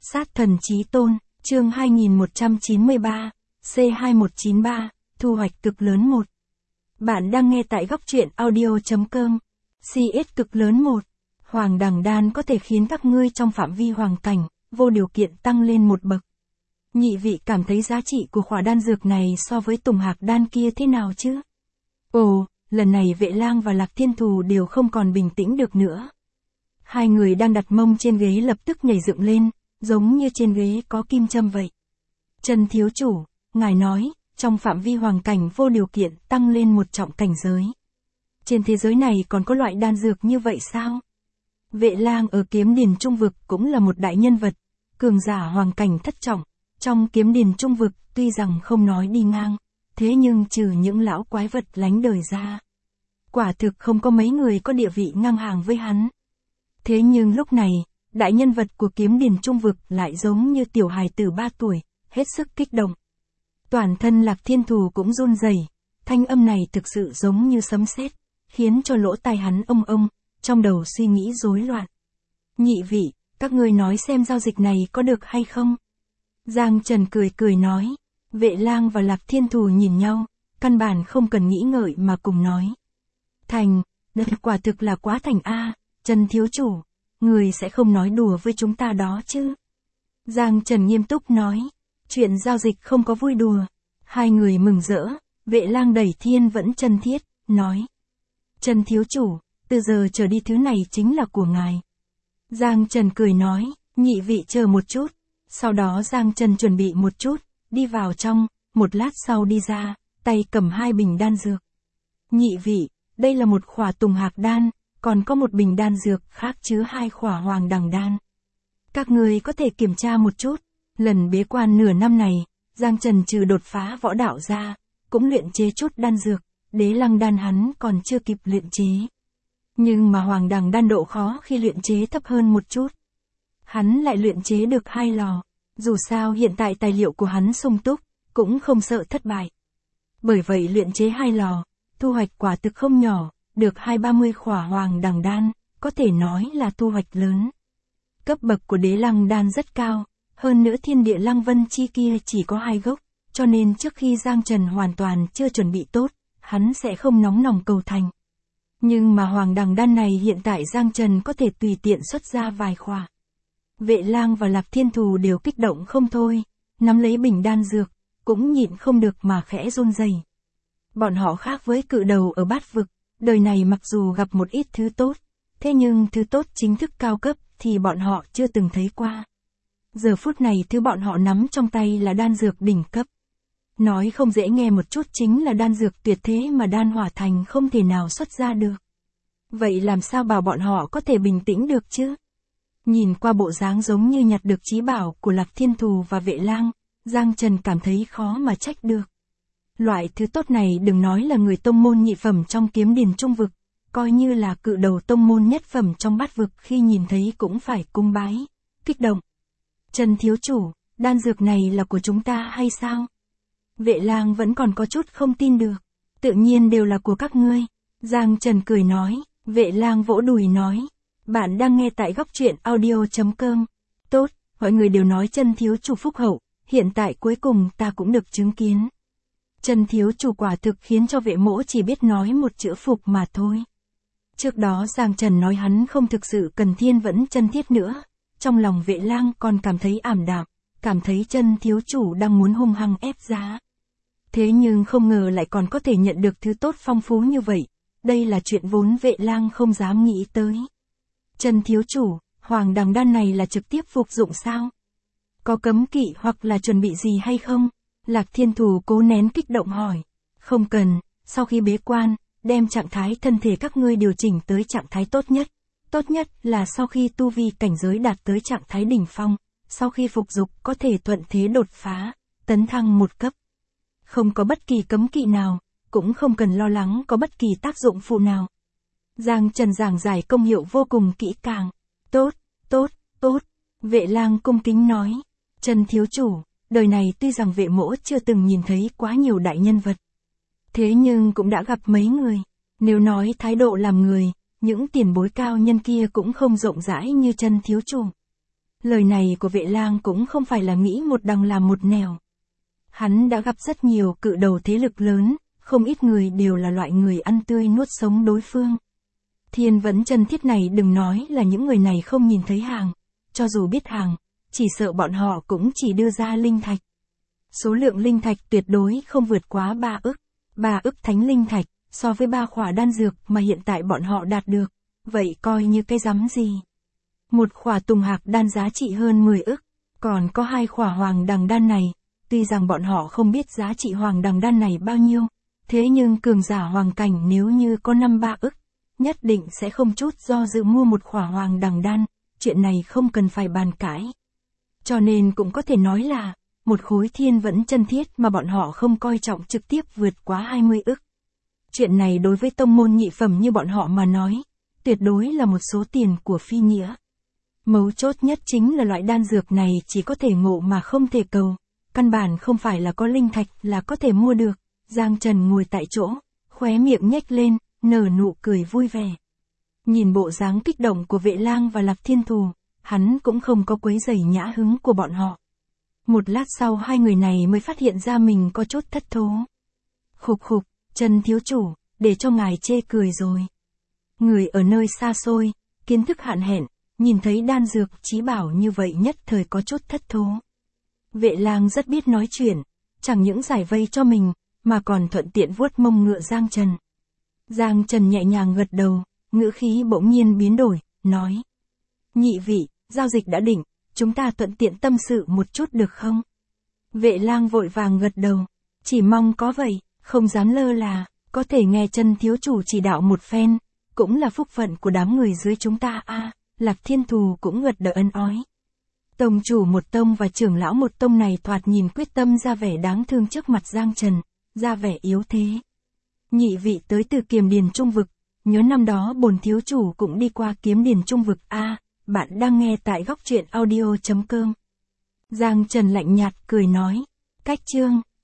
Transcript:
Sát thần chí tôn, chương 2193, C2193, thu hoạch cực lớn 1. Bạn đang nghe tại góc truyện audio.com. CS cực lớn 1. Hoàng đằng đan có thể khiến các ngươi trong phạm vi hoàng cảnh, vô điều kiện tăng lên một bậc. Nhị vị cảm thấy giá trị của khỏa đan dược này so với tùng hạc đan kia thế nào chứ? Ồ, lần này Vệ Lang và Lạc Thiên Thù đều không còn bình tĩnh được nữa. Hai người đang đặt mông trên ghế lập tức nhảy dựng lên, giống như trên ghế có kim châm vậy. Trần thiếu chủ, ngài nói, trong phạm vi hoàng cảnh vô điều kiện tăng lên một trọng cảnh giới. Trên thế giới này còn có loại đan dược như vậy sao? Vệ Lang ở Kiếm Điền Trung Vực cũng là một đại nhân vật, cường giả hoàng cảnh thất trọng. Trong Kiếm Điền Trung Vực tuy rằng không nói đi ngang, thế nhưng trừ những lão quái vật lánh đời ra, quả thực không có mấy người có địa vị ngang hàng với hắn. Thế nhưng lúc này, đại nhân vật của Kiếm Điền Trung Vực lại giống như tiểu hài tử 3 tuổi, hết sức kích động. Toàn thân Lạc Thiên Thù cũng run rẩy, thanh âm này thực sự giống như sấm sét, khiến cho lỗ tai hắn ông, trong đầu suy nghĩ rối loạn. Nhị vị, các ngươi nói xem giao dịch này có được hay không? Giang Trần cười nói. Vệ Lang và Lạc Thiên Thù nhìn nhau, căn bản không cần nghĩ ngợi mà cùng nói. Thành, đây quả thực là quá thành a, Trần thiếu chủ, người sẽ không nói đùa với chúng ta đó chứ? Giang Trần nghiêm túc nói, chuyện giao dịch không có vui đùa. Hai người mừng rỡ, Vệ Lang đẩy Thiên Vẫn chân thiết, nói. Trần thiếu chủ, từ giờ trở đi thứ này chính là của ngài. Giang Trần cười nói, nhị vị chờ một chút. Sau đó Giang Trần chuẩn bị một chút, đi vào trong, một lát sau đi ra, tay cầm 2 bình đan dược. Nhị vị, đây là một khỏa tùng hạc đan, còn có một bình đan dược khác chứa 2 khỏa hoàng đằng đan. Các người có thể kiểm tra một chút, lần bế quan nửa năm này, Giang Trần trừ đột phá võ đạo ra, cũng luyện chế chút đan dược, đế lăng đan hắn còn chưa kịp luyện chế. Nhưng mà hoàng đằng đan độ khó khi luyện chế thấp hơn một chút. Hắn lại luyện chế được 2 lò, dù sao hiện tại tài liệu của hắn sung túc, cũng không sợ thất bại. Bởi vậy luyện chế 2 lò, thu hoạch quả thực không nhỏ, được 20-30 khỏa hoàng đằng đan, có thể nói là thu hoạch lớn. Cấp bậc của đế lăng đan rất cao, hơn nữa thiên địa lăng vân chi kia chỉ có 2 gốc, cho nên trước khi Giang Trần hoàn toàn chưa chuẩn bị tốt, hắn sẽ không nóng lòng cầu thành. Nhưng mà hoàng đằng đan này hiện tại Giang Trần có thể tùy tiện xuất ra vài khỏa. Vệ Lang và Lạc Thiên Thù đều kích động không thôi, nắm lấy bình đan dược, cũng nhịn không được mà khẽ run rẩy. Bọn họ khác với cự đầu ở bát vực, đời này mặc dù gặp một ít thứ tốt, thế nhưng thứ tốt chính thức cao cấp thì bọn họ chưa từng thấy qua. Giờ phút này thứ bọn họ nắm trong tay là đan dược đỉnh cấp. Nói không dễ nghe một chút chính là đan dược tuyệt thế mà đan hỏa thành không thể nào xuất ra được. Vậy làm sao bảo bọn họ có thể bình tĩnh được chứ? Nhìn qua bộ dáng giống như nhặt được chí bảo của Lạc Thiên Thù và Vệ Lang, Giang Trần cảm thấy khó mà trách được. Loại thứ tốt này đừng nói là người tông môn nhị phẩm trong Kiếm Điền Trung Vực, coi như là cự đầu tông môn nhất phẩm trong bát vực khi nhìn thấy cũng phải cung bái, kích động. Trần thiếu chủ, đan dược này là của chúng ta hay sao? Vệ Lang vẫn còn có chút không tin được. Tự nhiên đều là của các ngươi. Giang Trần cười nói. Vệ Lang vỗ đùi nói. Bạn đang nghe tại góc truyện audio.com. Tốt, mọi người đều nói Trần thiếu chủ phúc hậu, hiện tại cuối cùng ta cũng được chứng kiến. Trần thiếu chủ quả thực khiến cho vệ mỗ chỉ biết nói một chữ phục mà thôi. Trước đó Giang Trần nói hắn không thực sự cần Thiên Vẫn chân thiết nữa. Trong lòng Vệ Lang còn cảm thấy ảm đạm, cảm thấy Trần thiếu chủ đang muốn hung hăng ép giá. Thế nhưng không ngờ lại còn có thể nhận được thứ tốt phong phú như vậy. Đây là chuyện vốn Vệ Lang không dám nghĩ tới. Trần thiếu chủ, hoàng đằng đan này là trực tiếp phục dụng sao? Có cấm kỵ hoặc là chuẩn bị gì hay không? Lạc Thiên Thù cố nén kích động hỏi. Không cần, sau khi bế quan, đem trạng thái thân thể các ngươi điều chỉnh tới trạng thái tốt nhất. Tốt nhất là sau khi tu vi cảnh giới đạt tới trạng thái đỉnh phong, sau khi phục dục có thể thuận thế đột phá, tấn thăng một cấp. Không có bất kỳ cấm kỵ nào, cũng không cần lo lắng có bất kỳ tác dụng phụ nào. Giang Trần giảng giải công hiệu vô cùng kỹ càng. Tốt. Vệ Lang cung kính nói. Trần thiếu chủ, đời này tuy rằng vệ mỗ chưa từng nhìn thấy quá nhiều đại nhân vật. Thế nhưng cũng đã gặp mấy người. Nếu nói thái độ làm người, những tiền bối cao nhân kia cũng không rộng rãi như Trần thiếu chủ. Lời này của Vệ Lang cũng không phải là nghĩ một đằng làm một nẻo. Hắn đã gặp rất nhiều cự đầu thế lực lớn, không ít người đều là loại người ăn tươi nuốt sống đối phương. Thiên Vẫn Chân Thiết này đừng nói là những người này không nhìn thấy hàng, cho dù biết hàng, chỉ sợ bọn họ cũng chỉ đưa ra linh thạch. Số lượng linh thạch tuyệt đối không vượt quá 3 ức. 3 ức thánh linh thạch, so với 3 khỏa đan dược mà hiện tại bọn họ đạt được, vậy coi như cái rắm gì. Một khỏa tùng hạc đan giá trị hơn 10 ức, còn có 2 khỏa hoàng đằng đan này, tuy rằng bọn họ không biết giá trị hoàng đằng đan này bao nhiêu, thế nhưng cường giả hoàng cảnh nếu như có 5-3 ức, nhất định sẽ không chút do dự mua một khỏa hoàng đằng đan, chuyện này không cần phải bàn cãi. Cho nên cũng có thể nói là, một khối Thiên Vẫn Chân Thiết mà bọn họ không coi trọng trực tiếp vượt quá 20 ức. Chuyện này đối với tông môn nhị phẩm như bọn họ mà nói, tuyệt đối là một số tiền của phi nghĩa. Mấu chốt nhất chính là loại đan dược này chỉ có thể ngộ mà không thể cầu, căn bản không phải là có linh thạch là có thể mua được. Giang Trần ngồi tại chỗ, khóe miệng nhếch lên, nở nụ cười vui vẻ. Nhìn bộ dáng kích động của Vệ Lang và Lạc Thiên Thù, hắn cũng không có quấy rầy nhã hứng của bọn họ. Một lát sau hai người này mới phát hiện ra mình có chút thất thố. Khục khục, Trần thiếu chủ, để cho ngài chê cười rồi. Người ở nơi xa xôi, kiến thức hạn hẹn, nhìn thấy đan dược chí bảo như vậy nhất thời có chút thất thố. Vệ Lang rất biết nói chuyện, chẳng những giải vây cho mình, mà còn thuận tiện vuốt mông ngựa Giang Trần. Giang Trần nhẹ nhàng gật đầu, ngữ khí bỗng nhiên biến đổi, nói. Nhị vị, giao dịch đã định, chúng ta thuận tiện tâm sự một chút được không? Vệ Lang vội vàng gật đầu, chỉ mong có vậy, không dám lơ là, có thể nghe Trần thiếu chủ chỉ đạo một phen, cũng là phúc phận của đám người dưới chúng ta a. Lạc Thiên Thù cũng gật đầu ân ói. Tông chủ một tông và trưởng lão một tông này thoạt nhìn quyết tâm ra vẻ đáng thương trước mặt Giang Trần, ra vẻ yếu thế. Nhị vị tới từ Kiềm Điền Trung Vực, nhớ năm đó bổn thiếu chủ cũng đi qua Kiếm Điền Trung Vực a. Bạn đang nghe tại góc truyện audio.com. Giang Trần lạnh nhạt cười nói, cách chương.